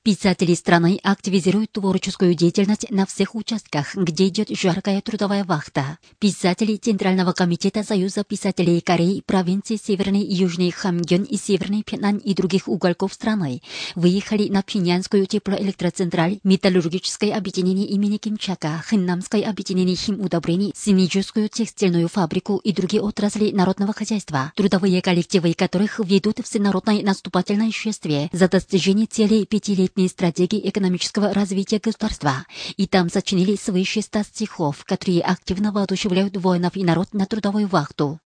Писатели страны активизируют творческую деятельность на всех участках, где идет жаркая трудовая вахта. Писатели Центрального комитета Союза писателей Кореи, провинций Северный и Южный Хамгён и Северный Пхенан и других уголков страны выехали на Пхеньянскую теплоэлектроцентраль, металлургическое объединение имени Ким Чака, Хэннамское объединение химудобрений, Синьчжускую текстильную фабрику и другие отрасли народного хозяйства, трудовые коллективы которых ведут всенародное наступательное шествие за достижение целей пятилетней стратегии экономического развития государства. И там сочинили свыше 100 стихов, которые активно воодушевляют воинов и народ на трудовую вахту.